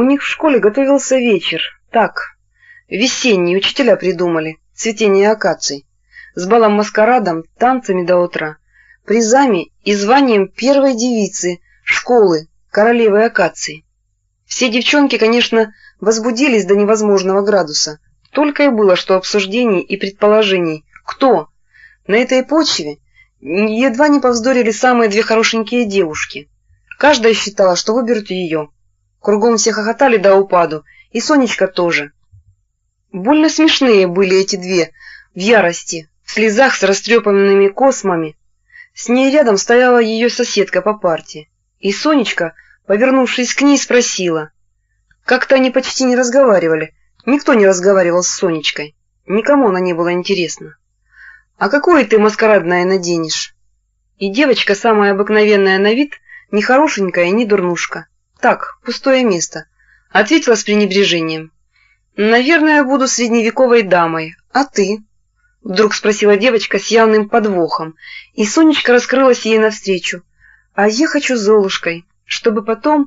У них в школе готовился вечер. Так, весенний, учителя придумали. Цветение акаций. С балом-маскарадом, танцами до утра, призами и званием первой девицы школы, королевы акаций. Все девчонки, конечно, возбудились до невозможного градуса. Только и было что обсуждений и предположений. Кто? На этой почве едва не повздорили самые две хорошенькие девушки. Каждая считала, что выберут ее. Кругом все хохотали до упаду, и Сонечка тоже. Больно смешные были эти две, в ярости, в слезах с растрепанными космами. С ней рядом стояла ее соседка по парте, и Сонечка, повернувшись к ней, спросила. Как-то они почти не разговаривали, никто не разговаривал с Сонечкой, никому она не была интересна. «А какое ты маскарадное наденешь?» И девочка, самая обыкновенная на вид, не хорошенькая, не дурнушка. Так, пустое место, ответила с пренебрежением. «Наверное, буду средневековой дамой. А ты?» Вдруг спросила девочка с явным подвохом, и Сонечка раскрылась ей навстречу. «А я хочу Золушкой, чтобы потом...»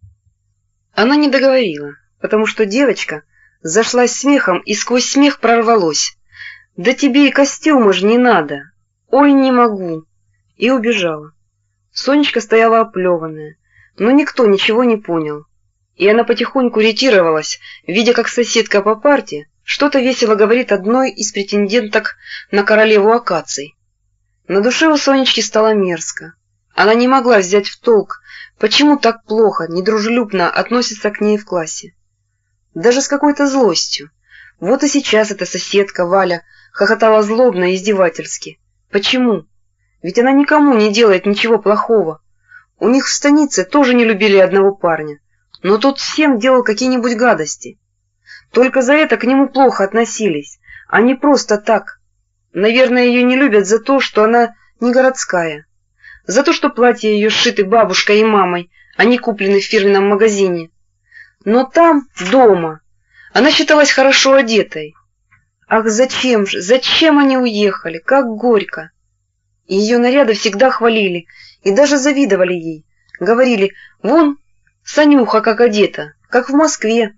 Она не договорила, потому что девочка зашлась смехом и сквозь смех прорвалось. «Да тебе и костюма ж не надо! Ой, не могу!» И убежала. Сонечка стояла оплеванная, но никто ничего не понял. И она потихоньку ретировалась, видя, как соседка по парте что-то весело говорит одной из претенденток на королеву акаций. На душе у Сонечки стало мерзко. Она не могла взять в толк, почему так плохо, недружелюбно относятся к ней в классе. Даже с какой-то злостью. Вот и сейчас эта соседка, Валя, хохотала злобно и издевательски. Почему? Ведь она никому не делает ничего плохого. У них в станице тоже не любили одного парня, но тот всем делал какие-нибудь гадости. Только за это к нему плохо относились, а не просто так. Наверное, ее не любят за то, что она не городская, за то, что платья ее сшиты бабушкой и мамой, а не куплены в фирменном магазине. Но там, дома, она считалась хорошо одетой. Ах, зачем же, зачем они уехали, как горько! И ее наряды всегда хвалили и даже завидовали ей. Говорили, вон, Санюха как одета, как в Москве.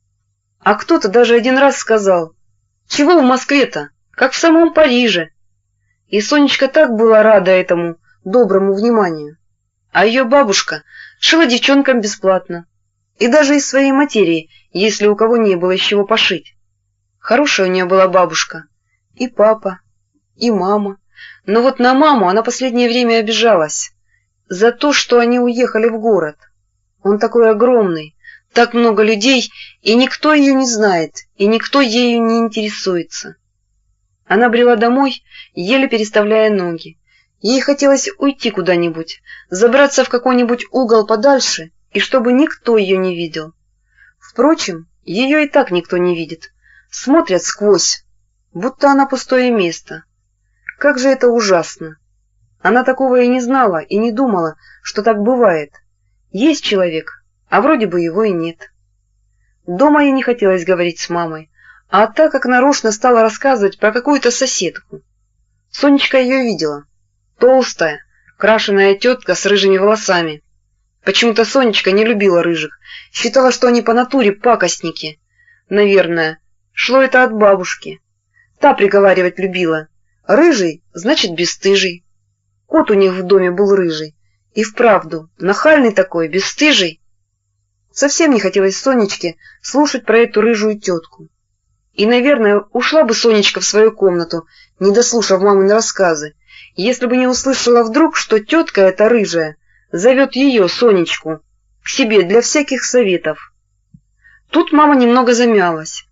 А кто-то даже один раз сказал, чего в Москве-то, как в самом Париже. И Сонечка так была рада этому доброму вниманию. А ее бабушка шила девчонкам бесплатно. И даже из своей материи, если у кого не было из чего пошить. Хорошая у нее была бабушка. И папа, и мама. Но вот на маму она последнее время обижалась. За то, что они уехали в город. Он такой огромный, так много людей, и никто ее не знает, и никто ею не интересуется. Она брела домой, еле переставляя ноги. Ей хотелось уйти куда-нибудь, забраться в какой-нибудь угол подальше, и чтобы никто ее не видел. Впрочем, ее и так никто не видит. Смотрят сквозь, будто она пустое место. Как же это ужасно! Она такого и не знала, и не думала, что так бывает. Есть человек, а вроде бы его и нет. Дома ей не хотелось говорить с мамой, а так как нарочно стала рассказывать про какую-то соседку. Сонечка ее видела. Толстая, крашеная тетка с рыжими волосами. Почему-то Сонечка не любила рыжих, считала, что они по натуре пакостники. Наверное, шло это от бабушки. Та приговаривать любила. Рыжий, значит, бесстыжий. Кот у них в доме был рыжий. И вправду, нахальный такой, бесстыжий. Совсем не хотелось Сонечке слушать про эту рыжую тетку. И, наверное, ушла бы Сонечка в свою комнату, не дослушав мамины рассказы, если бы не услышала вдруг, что тетка эта рыжая зовет ее, Сонечку, к себе для всяких советов. Тут мама немного замялась.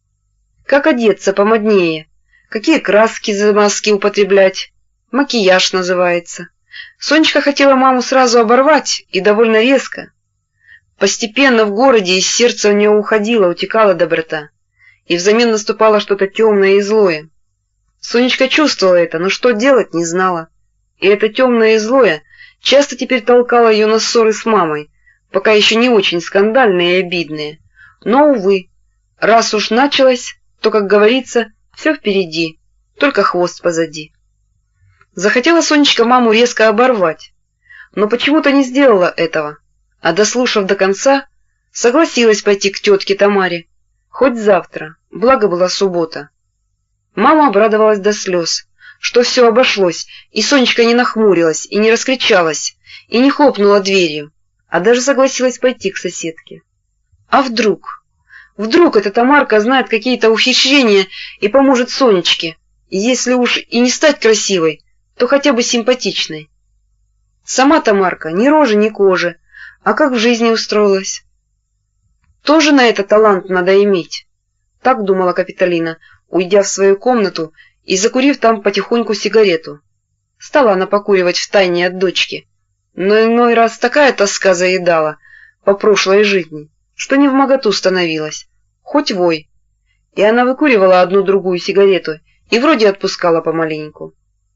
Как одеться помоднее? Какие краски замазки употреблять? Макияж называется. Сонечка хотела маму сразу оборвать, и довольно резко. Постепенно в городе из сердца у нее уходила, утекала доброта, и взамен наступало что-то темное и злое. Сонечка чувствовала это, но что делать не знала. И это темное и злое часто теперь толкало ее на ссоры с мамой, пока еще не очень скандальные и обидные. Но, увы, раз уж началось, то, как говорится, все впереди, только хвост позади. Захотела Сонечка маму резко оборвать, но почему-то не сделала этого, а, дослушав до конца, согласилась пойти к тетке Тамаре, хоть завтра, благо была суббота. Мама обрадовалась до слез, что все обошлось, и Сонечка не нахмурилась, и не раскричалась, и не хлопнула дверью, а даже согласилась пойти к соседке. А вдруг? Вдруг эта Тамарка знает какие-то ухищрения и поможет Сонечке, и если уж и не стать красивой, то хотя бы симпатичной. Сама Тамарка ни рожи, ни кожи, а как в жизни устроилась? Тоже на это талант надо иметь. Так думала Капитолина, уйдя в свою комнату и закурив там потихоньку сигарету. Стала она покуривать втайне от дочки, но иной раз такая тоска заедала по прошлой жизни, что невмоготу становилась, хоть вой. И она выкуривала одну-другую сигарету и вроде отпускала помаленьку.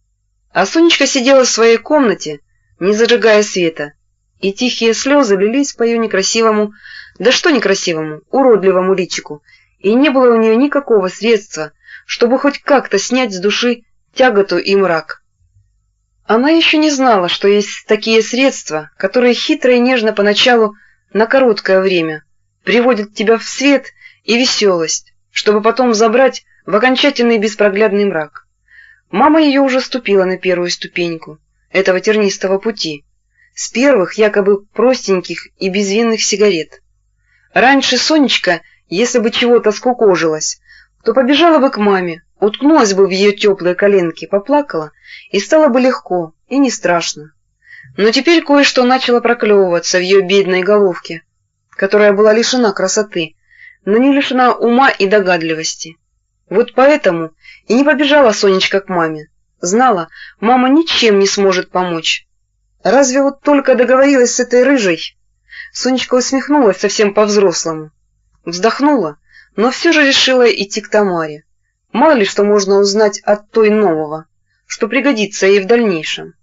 А Сонечка сидела в своей комнате, не зажигая света, и тихие слезы лились по ее некрасивому, да что некрасивому, уродливому личику, и не было у нее никакого средства, чтобы хоть как-то снять с души тяготу и мрак. Она еще не знала, что есть такие средства, которые хитро и нежно поначалу на короткое время приводят тебя в свет и веселость, чтобы потом забрать в окончательный беспроглядный мрак. Мама ее уже ступила на первую ступеньку этого тернистого пути, с первых якобы простеньких и безвинных сигарет. Раньше Сонечка, если бы чего-то скукожилась, то побежала бы к маме, уткнулась бы в ее теплые коленки, поплакала, и стало бы легко и не страшно. Но теперь кое-что начало проклевываться в ее бедной головке, которая была лишена красоты, но не лишена ума и догадливости. Вот поэтому и не побежала Сонечка к маме. Знала, мама ничем не сможет помочь. Разве вот только договорилась с этой рыжей? Сонечка усмехнулась совсем по-взрослому. Вздохнула, но все же решила идти к Тамаре. Мало ли что можно узнать от той нового, что пригодится ей в дальнейшем.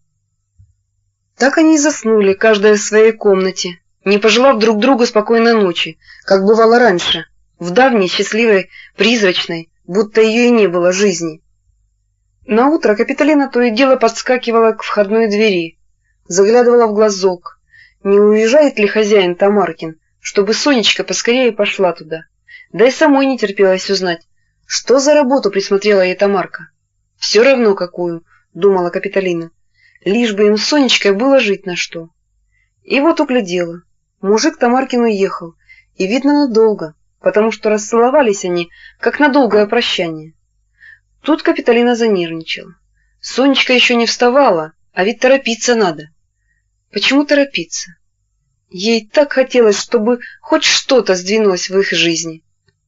Так они и заснули, каждая в своей комнате, не пожелав друг другу спокойной ночи, как бывало раньше, в давней, счастливой, призрачной, будто ее и не было жизни. Наутро Капитолина то и дело подскакивала к входной двери, заглядывала в глазок, не уезжает ли хозяин Тамаркин, чтобы Сонечка поскорее пошла туда. Да и самой не терпелось узнать, что за работу присмотрела ей Тамарка. Все равно какую, думала Капитолина, лишь бы им с Сонечкой было жить на что. И вот углядела, мужик Тамаркин уехал, и видно надолго, потому что расцеловались они, как на долгое прощание. Тут Капитолина занервничала. Сонечка еще не вставала, а ведь торопиться надо. Почему торопиться? Ей так хотелось, чтобы хоть что-то сдвинулось в их жизни.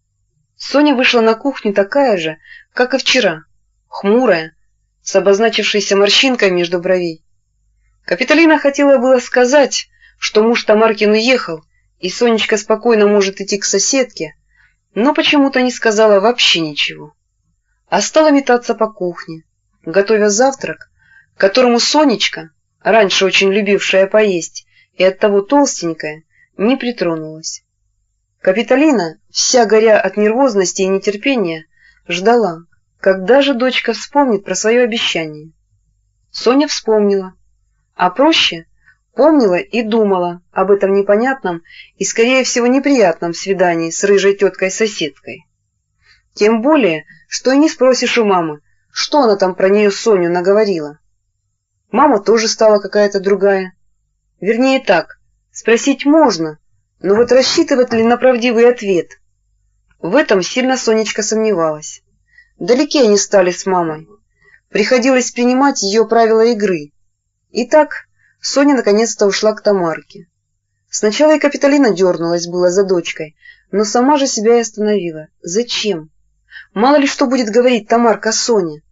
Соня вышла на кухню такая же, как и вчера, хмурая, с обозначившейся морщинкой между бровей. Капитолина хотела было сказать, что муж Тамаркин уехал, и Сонечка спокойно может идти к соседке, но почему-то не сказала вообще ничего. А стала метаться по кухне, готовя завтрак, к которому Сонечка, раньше очень любившая поесть и оттого толстенькая, не притронулась. Капитолина, вся горя от нервозности и нетерпения, ждала, когда же дочка вспомнит про свое обещание. Соня вспомнила, а проще помнила и думала об этом непонятном и, скорее всего, неприятном свидании с рыжей теткой-соседкой. Тем более, что и не спросишь у мамы, что она там про нее Соню наговорила. Мама тоже стала какая-то другая. Вернее так, спросить можно, но вот рассчитывать ли на правдивый ответ? В этом сильно Сонечка сомневалась. Далеки они стали с мамой. Приходилось принимать ее правила игры. Итак, Соня наконец-то ушла к Тамарке. Сначала и Капитолина дернулась было за дочкой, но сама же себя и остановила. Зачем? Мало ли что будет говорить Тамарка Соне.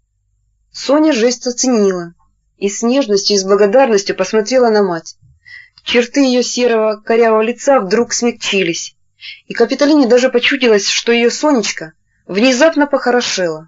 Соня жест оценила и с нежностью и с благодарностью посмотрела на мать. Черты ее серого корявого лица вдруг смягчились, и Капитолине даже почудилось, что ее Сонечка внезапно похорошела.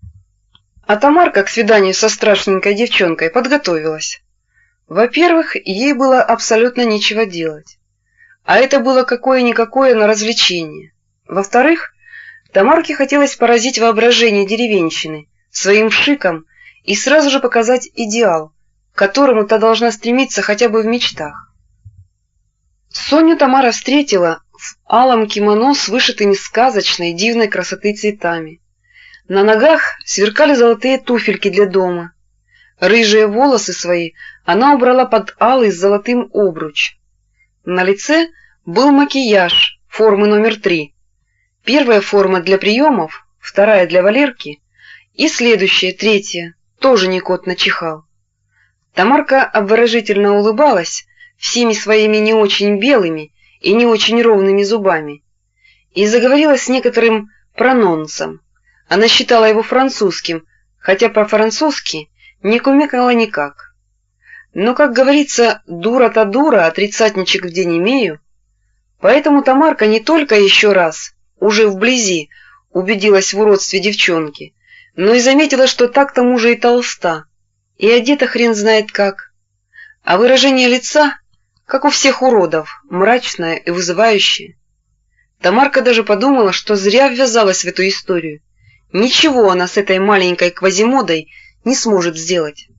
А Тамарка к свиданию со страшненькой девчонкой подготовилась. Во-первых, ей было абсолютно нечего делать, а это было какое-никакое на развлечение. Во-вторых, Тамарке хотелось поразить воображение деревенщины своим шиком и сразу же показать идеал, к которому та должна стремиться хотя бы в мечтах. Соню Тамара встретила в алом кимоно с вышитыми сказочной дивной красоты цветами. На ногах сверкали золотые туфельки для дома. Рыжие волосы свои она убрала под алый с золотым обруч. На лице был макияж формы номер 3. Первая форма для приемов, вторая для Валерки и следующая, третья, тоже не кот начихал. Тамарка обворожительно улыбалась всеми своими не очень белыми и не очень ровными зубами и заговорила с некоторым прононсом. Она считала его французским, хотя по-французски не кумекала никак. Но, как говорится, дура-то дура, а тридцатничек в день имею. Поэтому Тамарка не только еще раз, уже вблизи, убедилась в уродстве девчонки, но и заметила, что так к тому же и толста, и одета хрен знает как. А выражение лица, как у всех уродов, мрачное и вызывающее. Тамарка даже подумала, что зря ввязалась в эту историю. Ничего она с этой маленькой Квазимодой не сможет сделать.